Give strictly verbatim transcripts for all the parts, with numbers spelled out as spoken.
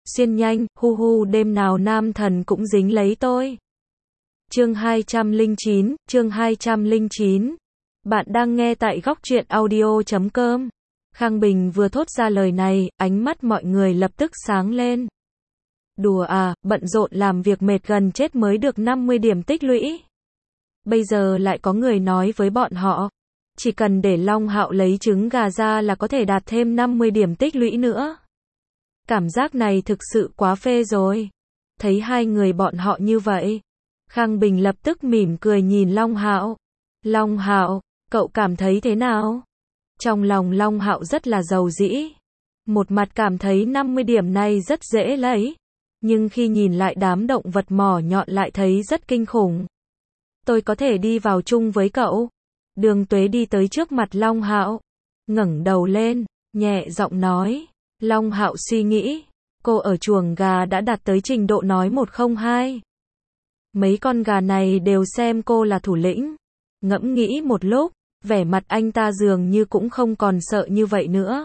xuyên nhanh, hu hu đêm nào nam thần cũng dính lấy tôi. Chương hai trăm lẻ chín, chương hai trăm lẻ chín. Bạn đang nghe tại góc truyện audio chấm com. Khang Bình vừa thốt ra lời này, ánh mắt mọi người lập tức sáng lên. Đùa à, bận rộn làm việc mệt gần chết mới được năm mươi điểm tích lũy. Bây giờ lại có người nói với bọn họ, chỉ cần để Long Hạo lấy trứng gà ra là có thể đạt thêm năm mươi điểm tích lũy nữa. Cảm giác này thực sự quá phê rồi. Thấy hai người bọn họ như vậy, Khang Bình lập tức mỉm cười nhìn Long Hạo. Long Hạo, cậu cảm thấy thế nào? Trong lòng Long Hạo rất là giàu dĩ. Một mặt cảm thấy năm mươi điểm này rất dễ lấy, nhưng khi nhìn lại đám động vật mỏ nhọn lại thấy rất kinh khủng. Tôi có thể đi vào chung với cậu. Đường Tuế đi tới trước mặt Long Hạo, ngẩng đầu lên, nhẹ giọng nói. Long Hạo suy nghĩ, cô ở chuồng gà đã đạt tới trình độ nói một không hai. Mấy con gà này đều xem cô là thủ lĩnh. Ngẫm nghĩ một lúc, vẻ mặt anh ta dường như cũng không còn sợ như vậy nữa.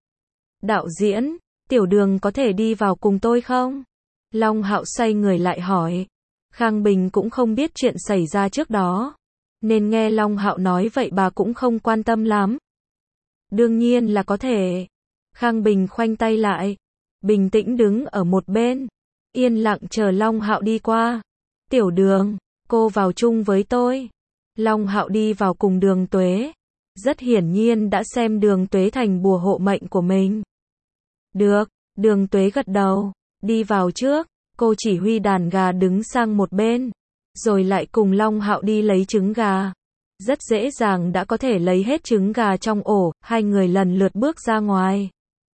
Đạo diễn, Tiểu Đường có thể đi vào cùng tôi không? Long Hạo xoay người lại hỏi. Khang Bình cũng không biết chuyện xảy ra trước đó, nên nghe Long Hạo nói vậy bà cũng không quan tâm lắm. Đương nhiên là có thể. Khang Bình khoanh tay lại, bình tĩnh đứng ở một bên, yên lặng chờ Long Hạo đi qua. Tiểu Đường, cô vào chung với tôi. Long Hạo đi vào cùng Đường Tuế, rất hiển nhiên đã xem Đường Tuế thành bùa hộ mệnh của mình. Được, Đường Tuế gật đầu, đi vào trước, cô chỉ huy đàn gà đứng sang một bên, rồi lại cùng Long Hạo đi lấy trứng gà. Rất dễ dàng đã có thể lấy hết trứng gà trong ổ, hai người lần lượt bước ra ngoài.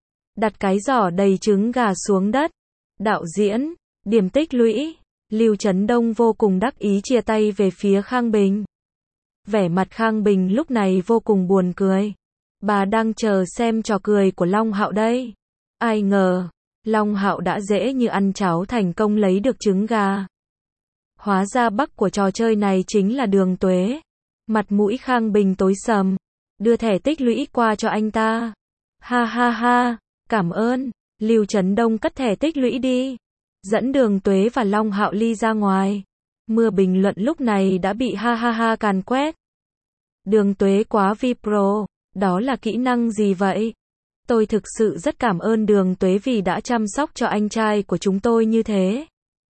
Đặt cái giỏ đầy trứng gà xuống đất. Đạo diễn, điểm tích lũy. Lưu Chấn Đông vô cùng đắc ý chia tay về phía Khang Bình. Vẻ mặt Khang Bình lúc này vô cùng buồn cười. Bà đang chờ xem trò cười của Long Hạo đây. Ai ngờ, Long Hạo đã dễ như ăn cháo thành công lấy được trứng gà. Hóa ra bắc của trò chơi này chính là Đường Tuế. Mặt mũi Khang Bình tối sầm, đưa thẻ tích lũy qua cho anh ta. Ha ha ha, cảm ơn. Lưu Chấn Đông cất thẻ tích lũy đi, dẫn Đường Tuế và Long Hạo ly ra ngoài. Mưa bình luận lúc này đã bị ha ha ha càn quét. Đường Tuế quá vi pro, đó là kỹ năng gì vậy? Tôi thực sự rất cảm ơn Đường Tuế vì đã chăm sóc cho anh trai của chúng tôi như thế.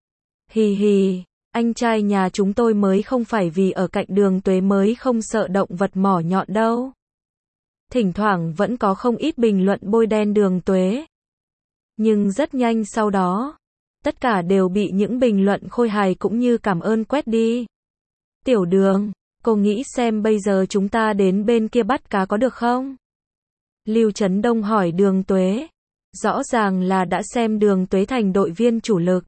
Hì hì, anh trai nhà chúng tôi mới không phải vì ở cạnh Đường Tuế mới không sợ động vật mỏ nhọn đâu. Thỉnh thoảng vẫn có không ít bình luận bôi đen Đường Tuế. Nhưng rất nhanh sau đó, tất cả đều bị những bình luận khôi hài cũng như cảm ơn quét đi. Tiểu Đường, cô nghĩ xem bây giờ chúng ta đến bên kia bắt cá có được không? Lưu Chấn Đông hỏi Đường Tuế. Rõ ràng là đã xem Đường Tuế thành đội viên chủ lực.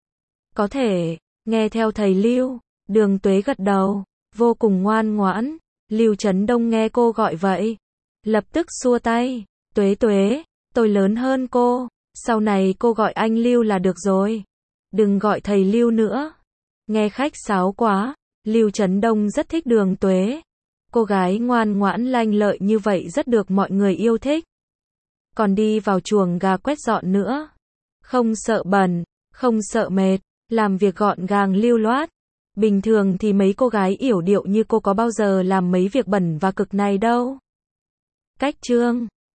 Có thể, nghe theo thầy Lưu. Đường Tuế gật đầu, vô cùng ngoan ngoãn. Lưu Chấn Đông nghe cô gọi vậy, lập tức xua tay. Tuế Tuế, tôi lớn hơn cô, sau này cô gọi anh Lưu là được rồi. Đừng gọi thầy Lưu nữa. Nghe khách sáo quá. Lưu Chấn Đông rất thích Đường Tuế. Cô gái ngoan ngoãn lanh lợi như vậy rất được mọi người yêu thích. Còn đi vào chuồng gà quét dọn nữa. Không sợ bẩn, không sợ mệt, làm việc gọn gàng lưu loát. Bình thường thì mấy cô gái yểu điệu như cô có bao giờ làm mấy việc bẩn và cực này đâu. Cách chương